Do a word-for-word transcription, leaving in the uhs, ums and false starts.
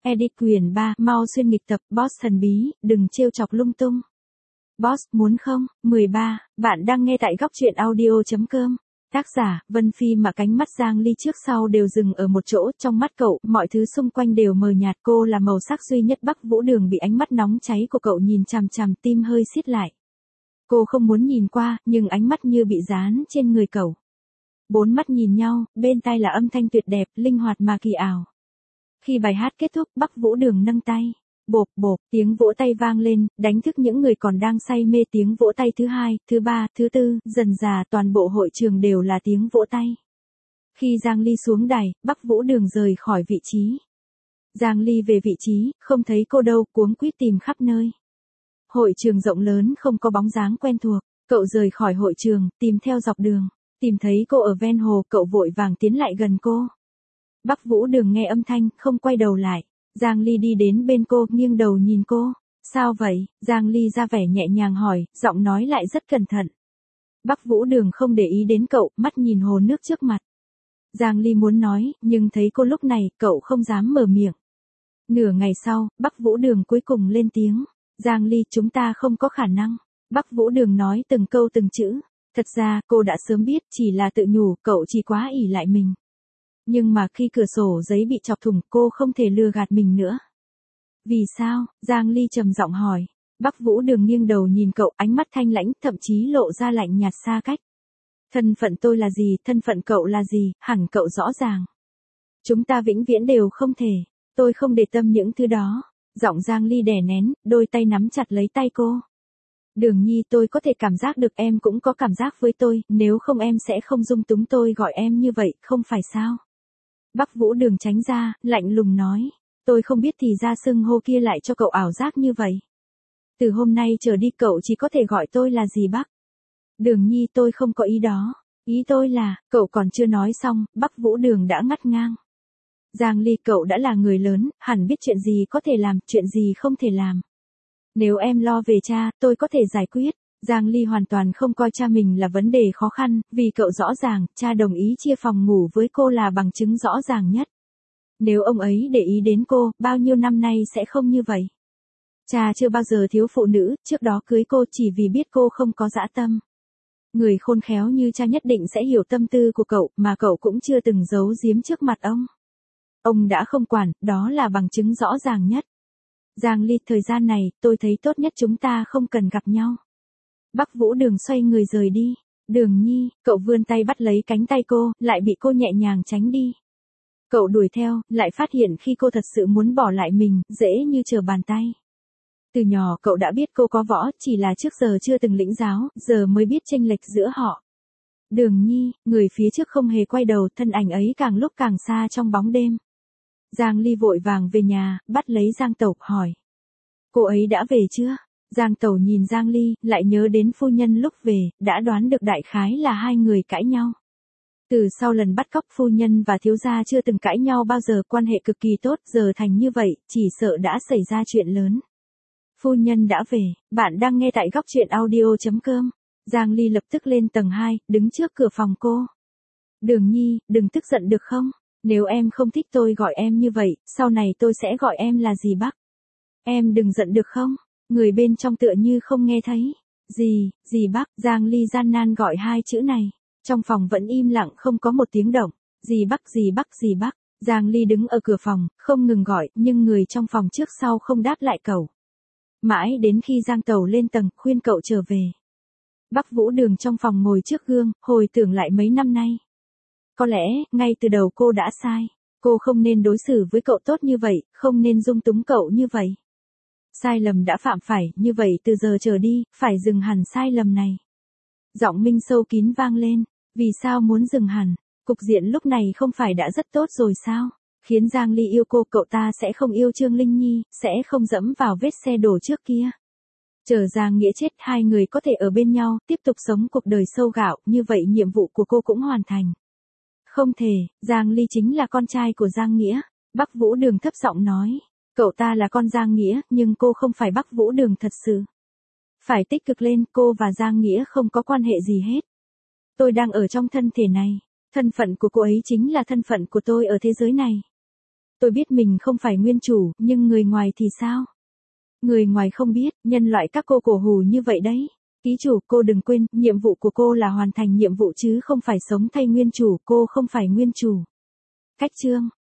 Edit quyền ba, mau xuyên nghịch tập, boss thần bí, đừng trêu chọc lung tung. Boss, muốn không? mười ba, bạn đang nghe tại góc truyện audio.com. Tác giả, Vân Phi. Mà cánh mắt Giang Ly trước sau đều dừng ở một chỗ, trong mắt cậu, mọi thứ xung quanh đều mờ nhạt, cô là màu sắc duy nhất. Bắc Vũ Đường bị ánh mắt nóng cháy của cậu nhìn chằm chằm, tim hơi siết lại. Cô không muốn nhìn qua, nhưng ánh mắt như bị dán trên người cậu. Bốn mắt nhìn nhau, bên tai là âm thanh tuyệt đẹp, linh hoạt mà kỳ ảo. Khi bài hát kết thúc, Bắc Vũ Đường nâng tay. Bộp bộp, tiếng vỗ tay vang lên, đánh thức những người còn đang say mê. Tiếng vỗ tay thứ hai, thứ ba, thứ tư, dần dà toàn bộ hội trường đều là tiếng vỗ tay. Khi Giang Ly xuống đài, Bắc Vũ Đường rời khỏi vị trí. Giang Ly về vị trí, không thấy cô đâu, cuống quýt tìm khắp nơi. Hội trường rộng lớn không có bóng dáng quen thuộc, cậu rời khỏi hội trường, tìm theo dọc đường. Tìm thấy cô ở ven hồ, cậu vội vàng tiến lại gần cô. Bắc Vũ Đường nghe âm thanh, không quay đầu lại. Giang Ly đi đến bên cô, nghiêng đầu nhìn cô. Sao vậy? Giang Ly ra vẻ nhẹ nhàng hỏi, giọng nói lại rất cẩn thận. Bắc Vũ Đường không để ý đến cậu, mắt nhìn hồ nước trước mặt. Giang Ly muốn nói, nhưng thấy cô lúc này, cậu không dám mở miệng. Nửa ngày sau, Bắc Vũ Đường cuối cùng lên tiếng. Giang Ly, chúng ta không có khả năng. Bắc Vũ Đường nói từng câu từng chữ. Thật ra, cô đã sớm biết, chỉ là tự nhủ, cậu chỉ quá ỷ lại mình. Nhưng mà khi cửa sổ giấy bị chọc thủng, cô không thể lừa gạt mình nữa. Vì sao? Giang Ly trầm giọng hỏi. Bắc Vũ Đường nghiêng đầu nhìn cậu, ánh mắt thanh lãnh, thậm chí lộ ra lạnh nhạt xa cách. Thân phận tôi là gì, thân phận cậu là gì, hẳn cậu rõ ràng. Chúng ta vĩnh viễn đều không thể. Tôi không để tâm những thứ đó. Giọng Giang Ly đè nén, đôi tay nắm chặt lấy tay cô. Đường Nhi, tôi có thể cảm giác được em cũng có cảm giác với tôi, nếu không em sẽ không dung túng tôi gọi em như vậy, không phải sao? Bắc Vũ Đường tránh ra, lạnh lùng nói. Tôi không biết thì ra xưng hô kia lại cho cậu ảo giác như vậy. Từ hôm nay trở đi cậu chỉ có thể gọi tôi là gì Bắc. Đường Nhi, tôi không có ý đó. Ý tôi là, cậu còn chưa nói xong, Bắc Vũ Đường đã ngắt ngang. Giang Ly, cậu đã là người lớn, hẳn biết chuyện gì có thể làm, chuyện gì không thể làm. Nếu em lo về cha, tôi có thể giải quyết. Giang Ly hoàn toàn không coi cha mình là vấn đề khó khăn, vì cậu rõ ràng, cha đồng ý chia phòng ngủ với cô là bằng chứng rõ ràng nhất. Nếu ông ấy để ý đến cô, bao nhiêu năm nay sẽ không như vậy. Cha chưa bao giờ thiếu phụ nữ, trước đó cưới cô chỉ vì biết cô không có dã tâm. Người khôn khéo như cha nhất định sẽ hiểu tâm tư của cậu, mà cậu cũng chưa từng giấu giếm trước mặt ông. Ông đã không quản, đó là bằng chứng rõ ràng nhất. Giang Ly, thời gian này, tôi thấy tốt nhất chúng ta không cần gặp nhau. Bắc Vũ Đường xoay người rời đi. Đường Nhi, cậu vươn tay bắt lấy cánh tay cô, lại bị cô nhẹ nhàng tránh đi. Cậu đuổi theo, lại phát hiện khi cô thật sự muốn bỏ lại mình, dễ như trở bàn tay. Từ nhỏ cậu đã biết cô có võ, chỉ là trước giờ chưa từng lĩnh giáo, giờ mới biết chênh lệch giữa họ. Đường Nhi, người phía trước không hề quay đầu, thân ảnh ấy càng lúc càng xa trong bóng đêm. Giang Ly vội vàng về nhà, bắt lấy Giang Tẩu, hỏi. Cô ấy đã về chưa? Giang Tẩu nhìn Giang Ly, lại nhớ đến phu nhân lúc về, đã đoán được đại khái là hai người cãi nhau. Từ sau lần bắt cóc phu nhân và thiếu gia chưa từng cãi nhau bao giờ, quan hệ cực kỳ tốt, giờ thành như vậy, chỉ sợ đã xảy ra chuyện lớn. Phu nhân đã về, bạn đang nghe tại góc truyện audio.com. Giang Ly lập tức lên tầng hai, đứng trước cửa phòng cô. Đường Nhi, đừng tức giận được không? Nếu em không thích tôi gọi em như vậy, sau này tôi sẽ gọi em là gì Bắc? Em đừng giận được không? Người bên trong tựa như không nghe thấy. Gì, gì Bắc? Giang Ly gian nan gọi hai chữ này. Trong phòng vẫn im lặng không có một tiếng động. Gì Bắc, gì Bắc, gì Bắc? Giang Ly đứng ở cửa phòng, không ngừng gọi, nhưng người trong phòng trước sau không đáp lại cậu. Mãi đến khi Giang Tẩu lên tầng, khuyên cậu trở về. Bắc Vũ Đường trong phòng ngồi trước gương, hồi tưởng lại mấy năm nay. Có lẽ, ngay từ đầu cô đã sai. Cô không nên đối xử với cậu tốt như vậy, không nên dung túng cậu như vậy. Sai lầm đã phạm phải, như vậy từ giờ trở đi, phải dừng hẳn sai lầm này. Giọng Minh sâu kín vang lên, vì sao muốn dừng hẳn? Cục diện lúc này không phải đã rất tốt rồi sao? Khiến Giang Ly yêu cô, cậu ta sẽ không yêu Trương Linh Nhi, sẽ không dẫm vào vết xe đổ trước kia. Chờ Giang Nghĩa chết, hai người có thể ở bên nhau, tiếp tục sống cuộc đời sâu gạo, như vậy nhiệm vụ của cô cũng hoàn thành. Không thể, Giang Ly chính là con trai của Giang Nghĩa. Bắc Vũ Đường thấp giọng nói. Cậu ta là con Giang Nghĩa, nhưng cô không phải Bắc Vũ Đường thật sự. Phải tích cực lên, cô và Giang Nghĩa không có quan hệ gì hết. Tôi đang ở trong thân thể này. Thân phận của cô ấy chính là thân phận của tôi ở thế giới này. Tôi biết mình không phải nguyên chủ, nhưng người ngoài thì sao? Người ngoài không biết, nhân loại các cô cổ hủ như vậy đấy. Ký chủ, cô đừng quên, nhiệm vụ của cô là hoàn thành nhiệm vụ chứ không phải sống thay nguyên chủ, cô không phải nguyên chủ. Cách chương